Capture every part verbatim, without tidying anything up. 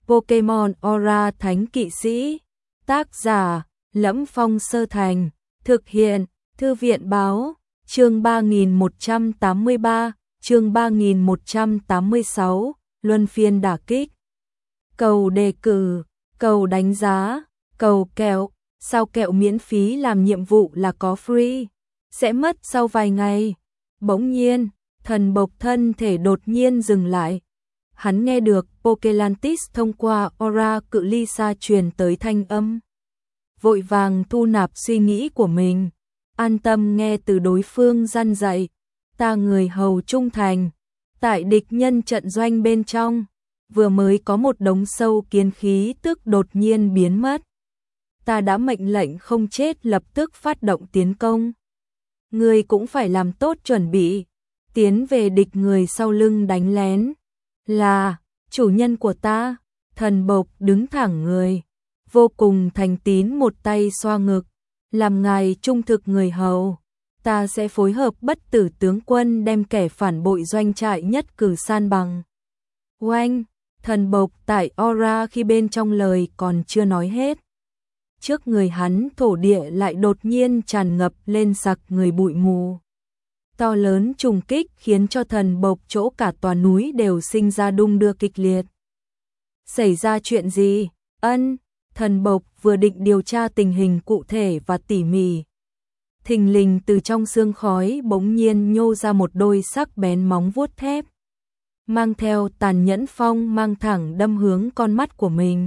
Pokemon Aura Thánh Kỵ Sĩ. Tác giả: Lẫm Phong Sơ Thành. Thực hiện: Thư viện báo. Chương ba nghìn một trăm tám mươi ba, chương ba nghìn một trăm tám mươi sáu, luân phiên đả kích. Cầu đề cử, cầu đánh giá, cầu kẹo, sao kẹo miễn phí làm nhiệm vụ là có free, sẽ mất sau vài ngày. Bỗng nhiên, thần bộc thân thể đột nhiên dừng lại. Hắn nghe được Pokelantis thông qua aura cự ly xa truyền tới thanh âm. Vội vàng thu nạp suy nghĩ của mình, an tâm nghe từ đối phương răn dạy. Ta người hầu trung thành, tại địch nhân trận doanh bên trong, vừa mới có một đống sâu kiến khí tức đột nhiên biến mất. Ta đã mệnh lệnh không chết lập tức phát động tiến công. Ngươi cũng phải làm tốt chuẩn bị, tiến về địch người sau lưng đánh lén. Là, chủ nhân của ta, thần bộc đứng thẳng người, vô cùng thành tín một tay xoa ngực. Làm ngài trung thực người hầu, ta sẽ phối hợp bất tử tướng quân đem kẻ phản bội doanh trại nhất cử san bằng. Oanh, thần bộc tại aura khi bên trong lời còn chưa nói hết. Trước người hắn thổ địa lại đột nhiên tràn ngập lên sặc người bụi mù. To lớn trùng kích khiến cho thần bộc chỗ cả tòa núi đều sinh ra đung đưa kịch liệt. Xảy ra chuyện gì? Ân, thần bộc vừa định điều tra tình hình cụ thể và tỉ mỉ. Thình lình từ trong sương khói bỗng nhiên nhô ra một đôi sắc bén móng vuốt thép, mang theo tàn nhẫn phong mang thẳng đâm hướng con mắt của mình.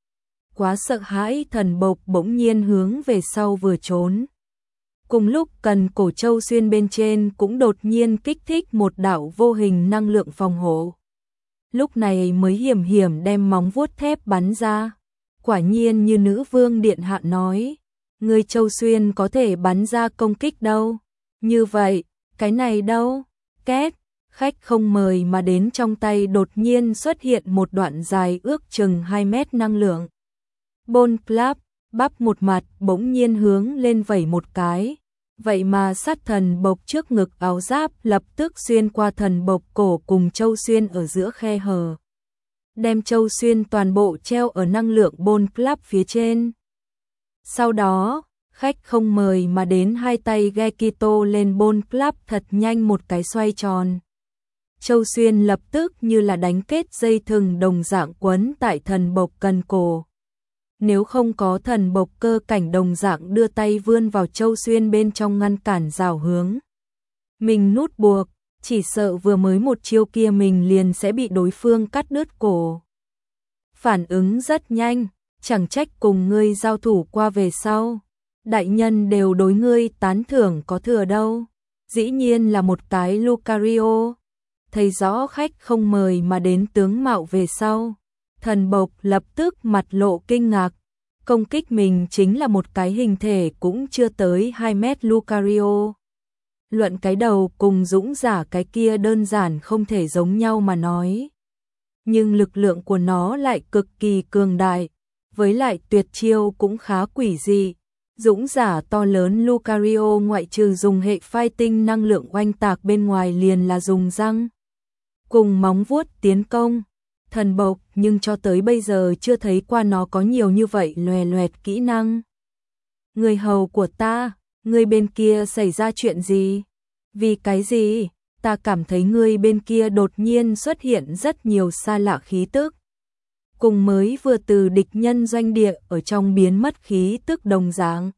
Quá sợ hãi, thần bộc bỗng nhiên hướng về sau vừa trốn. Cùng lúc cần cổ châu xuyên bên trên cũng đột nhiên kích thích một đạo vô hình năng lượng phòng hộ. Lúc này mới hiểm hiểm đem móng vuốt thép bắn ra. Quả nhiên như nữ vương điện hạ nói, người châu xuyên có thể bắn ra công kích đâu. Như vậy, cái này đâu? Két, khách không mời mà đến trong tay đột nhiên xuất hiện một đoạn dài ước chừng hai mét năng lượng. Bone Club, bắp một mặt bỗng nhiên hướng lên vẩy một cái. Vậy mà sát thần bộc trước ngực áo giáp lập tức xuyên qua thần bộc cổ cùng châu xuyên ở giữa khe hở. Đem châu xuyên toàn bộ treo ở năng lượng Bone Club phía trên. Sau đó, khách không mời mà đến hai tay Gekito lên Bone Club thật nhanh một cái xoay tròn. Châu xuyên lập tức như là đánh kết dây thừng đồng dạng quấn tại thần bộc cần cổ. Nếu không có thần bộc cơ cảnh đồng dạng đưa tay vươn vào châu xuyên bên trong ngăn cản rào hướng mình nút buộc, chỉ sợ vừa mới một chiêu kia mình liền sẽ bị đối phương cắt đứt cổ. Phản ứng rất nhanh, chẳng trách cùng ngươi giao thủ qua về sau, đại nhân đều đối ngươi tán thưởng có thừa đâu. Dĩ nhiên là một cái Lucario. Thấy rõ khách không mời mà đến tướng mạo về sau, thần bộc lập tức mặt lộ kinh ngạc. Công kích mình chính là một cái hình thể cũng chưa tới hai mét Lucario. Luận cái đầu cùng dũng giả cái kia đơn giản không thể giống nhau mà nói. Nhưng lực lượng của nó lại cực kỳ cường đại, với lại tuyệt chiêu cũng khá quỷ dị. Dũng giả to lớn Lucario ngoại trừ dùng hệ fighting năng lượng oanh tạc bên ngoài liền là dùng răng cùng móng vuốt tiến công. Thần bộc nhưng cho tới bây giờ chưa thấy qua nó có nhiều như vậy loè loẹt kỹ năng. Người hầu của ta, người bên kia xảy ra chuyện gì? Vì cái gì? Ta cảm thấy người bên kia đột nhiên xuất hiện rất nhiều xa lạ khí tức. Cùng mới vừa từ địch nhân doanh địa ở trong biến mất khí tức đồng dạng.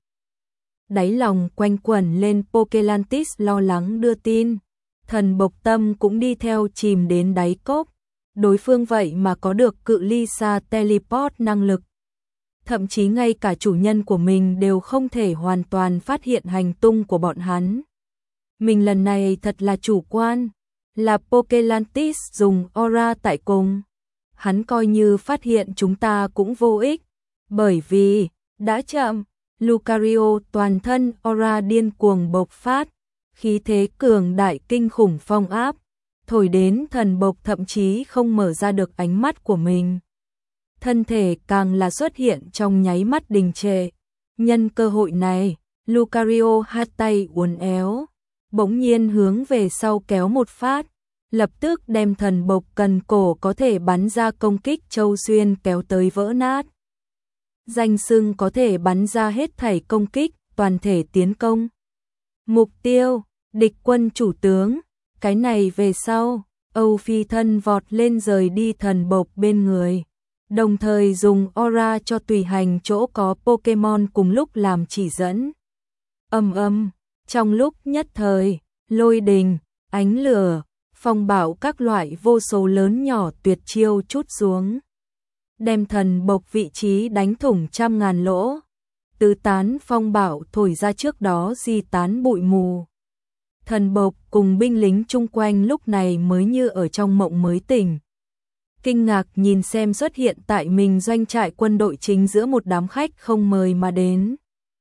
Đáy lòng quanh quẩn lên Pokelantis lo lắng đưa tin. Thần bộc tâm cũng đi theo chìm đến đáy cốc. Đối phương vậy mà có được cự ly xa teleport năng lực. Thậm chí ngay cả chủ nhân của mình đều không thể hoàn toàn phát hiện hành tung của bọn hắn. Mình lần này thật là chủ quan, là Pokelantis dùng aura tại cùng. Hắn coi như phát hiện chúng ta cũng vô ích, bởi vì đã chậm. Lucario toàn thân aura điên cuồng bộc phát, khí thế cường đại kinh khủng phong áp. Thổi đến thần bộc thậm chí không mở ra được ánh mắt của mình. Thân thể càng là xuất hiện trong nháy mắt đình trệ. Nhân cơ hội này, Lucario hai tay uốn éo, bỗng nhiên hướng về sau kéo một phát. lập tức đem thần bộc cần cổ có thể bắn ra công kích châu xuyên kéo tới vỡ nát. Danh xưng có thể bắn ra hết thảy công kích, toàn thể tiến công. Mục tiêu, địch quân chủ tướng, cái này về sau, Âu Phi thân vọt lên rời đi thần bộc bên người, đồng thời dùng aura cho tùy hành chỗ có Pokemon cùng lúc làm chỉ dẫn. Ầm ầm, trong lúc nhất thời, lôi đình, ánh lửa, phong bạo các loại vô số lớn nhỏ tuyệt chiêu trút xuống, đem thần bộc vị trí đánh thủng trăm ngàn lỗ. Tứ tán phong bạo thổi ra trước đó di tán bụi mù. Thần bộc cùng binh lính chung quanh lúc này mới như ở trong mộng mới tỉnh. Kinh ngạc nhìn xem xuất hiện tại mình doanh trại quân đội chính giữa một đám khách không mời mà đến.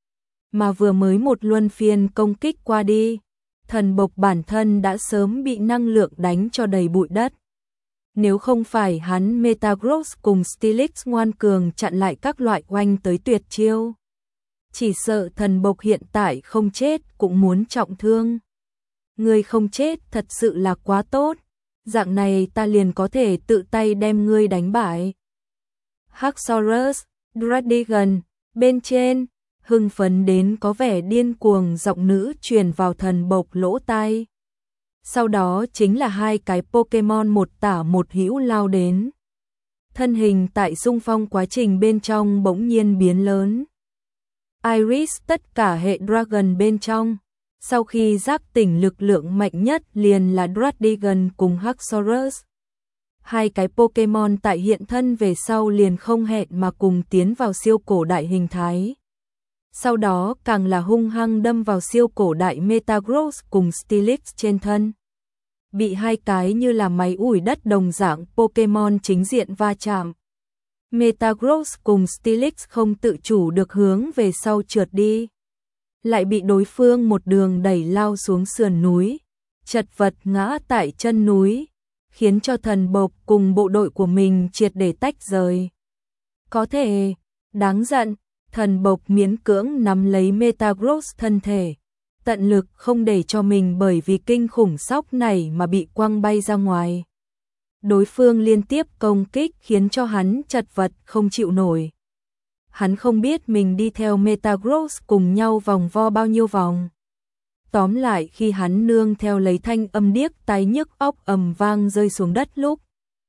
Mà vừa mới một luân phiên công kích qua đi, thần bộc bản thân đã sớm bị năng lượng đánh cho đầy bụi đất. Nếu không phải hắn Metagross cùng Steelix ngoan cường chặn lại các loại oanh tới tuyệt chiêu, chỉ sợ thần bộc hiện tại không chết cũng muốn trọng thương. Ngươi không chết thật sự là quá tốt, dạng này ta liền có thể tự tay đem ngươi đánh bại. Haxorus, Dradigan, bên trên, hưng phấn đến có vẻ điên cuồng giọng nữ truyền vào thần bộc lỗ tai. Sau đó chính là hai cái Pokemon một tả một hữu lao đến. Thân hình tại xung phong quá trình bên trong bỗng nhiên biến lớn. Iris tất cả hệ Dragon bên trong, sau khi giác tỉnh lực lượng mạnh nhất liền là Dradigan cùng Haxorus. Hai cái Pokemon tại hiện thân về sau liền không hẹn mà cùng tiến vào siêu cổ đại hình thái. Sau đó càng là hung hăng đâm vào siêu cổ đại Metagross cùng Steelix trên thân. Bị hai cái như là máy ủi đất đồng dạng Pokemon chính diện va chạm. Metagross cùng Steelix không tự chủ được hướng về sau trượt đi. Lại bị đối phương một đường đẩy lao xuống sườn núi, chật vật ngã tại chân núi, khiến cho thần bộc cùng bộ đội của mình triệt để tách rời. Có thể, đáng giận, thần bộc miễn cưỡng nắm lấy Metagross thân thể, tận lực không để cho mình bởi vì kinh khủng sóc này mà bị quăng bay ra ngoài. Đối phương liên tiếp công kích khiến cho hắn chật vật không chịu nổi. Hắn không biết mình đi theo Metagross cùng nhau vòng vo bao nhiêu vòng. Tóm lại khi hắn nương theo lấy thanh âm điếc tai nhức óc ầm vang rơi xuống đất lúc,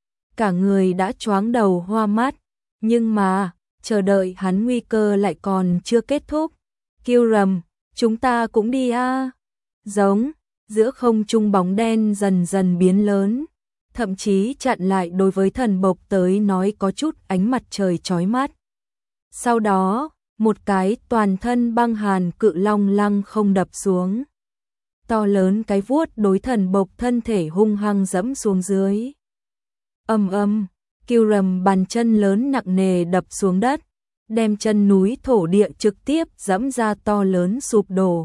cả người đã choáng đầu hoa mắt, nhưng mà, chờ đợi hắn nguy cơ lại còn chưa kết thúc. Kyurem, chúng ta cũng đi a. Giống, giữa không trung bóng đen dần dần biến lớn, thậm chí chặn lại đối với thần bộc tới nói có chút ánh mặt trời chói mắt. Sau đó, một cái toàn thân băng hàn cự long lăng không đập xuống. To lớn cái vuốt đối thần bộc thân thể hung hăng dẫm xuống dưới. Ầm ầm, Kyurem bàn chân lớn nặng nề đập xuống đất, đem chân núi thổ địa trực tiếp dẫm ra to lớn sụp đổ.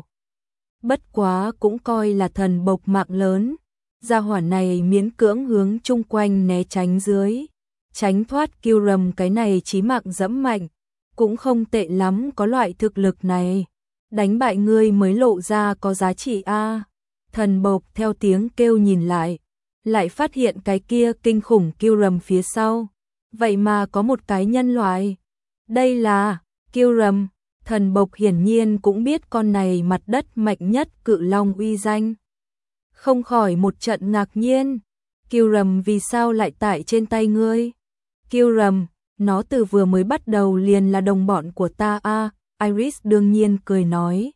Bất quá cũng coi là thần bộc mạng lớn, gia hỏa này miễn cưỡng hướng chung quanh né tránh dưới, tránh thoát Kyurem cái này chí mạng dẫm mạnh, cũng không tệ lắm, có loại thực lực này, đánh bại ngươi mới lộ ra có giá trị a. Thần bộc theo tiếng kêu nhìn lại, lại phát hiện cái kia kinh khủng Kyurem phía sau, vậy mà có một cái nhân loại. Đây là Kyurem, thần bộc hiển nhiên cũng biết con này mặt đất mạnh nhất cự long uy danh. Không khỏi một trận ngạc nhiên, Kyurem vì sao lại tại trên tay ngươi? Kyurem, nó từ vừa mới bắt đầu liền là đồng bọn của ta a. Iris đương nhiên cười nói.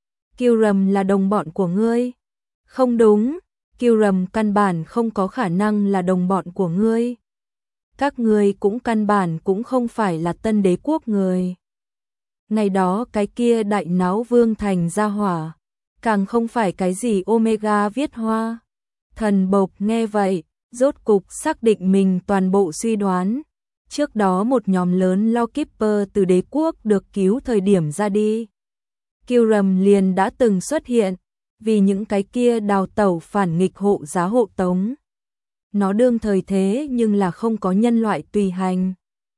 Kyurem là đồng bọn của ngươi? Không đúng, Kyurem căn bản không có khả năng là đồng bọn của ngươi. Các ngươi cũng căn bản cũng không phải là Tân Đế quốc người. Ngày đó cái kia đại náo vương thành gia hỏa, càng không phải cái gì Omega viết hoa. Thần bộc nghe vậy, rốt cục xác định mình toàn bộ suy đoán. Trước đó một nhóm lớn Lawkeeper từ đế quốc được cứu thời điểm ra đi, Kyurem liền đã từng xuất hiện, vì những cái kia đào tẩu phản nghịch hộ giá hộ tống. Nó đương thời thế nhưng là không có nhân loại tùy hành.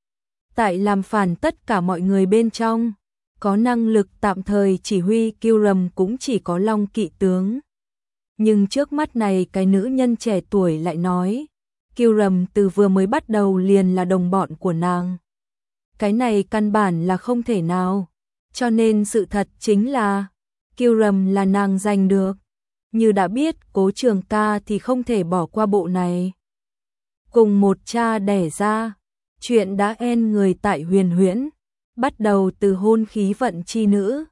Tại làm phản tất cả mọi người bên trong, có năng lực tạm thời chỉ huy Kyurem cũng chỉ có Long Kỵ tướng. Nhưng trước mắt này cái nữ nhân trẻ tuổi lại nói, Kiều Rầm từ vừa mới bắt đầu liền là đồng bọn của nàng. Cái này căn bản là không thể nào, cho nên sự thật chính là Kiều Rầm là nàng giành được. Như đã biết Cố Trường Ca thì không thể bỏ qua bộ này. Cùng một cha đẻ ra, chuyện đã en người tại Huyền Huyễn, bắt đầu từ hôn khí vận chi nữ,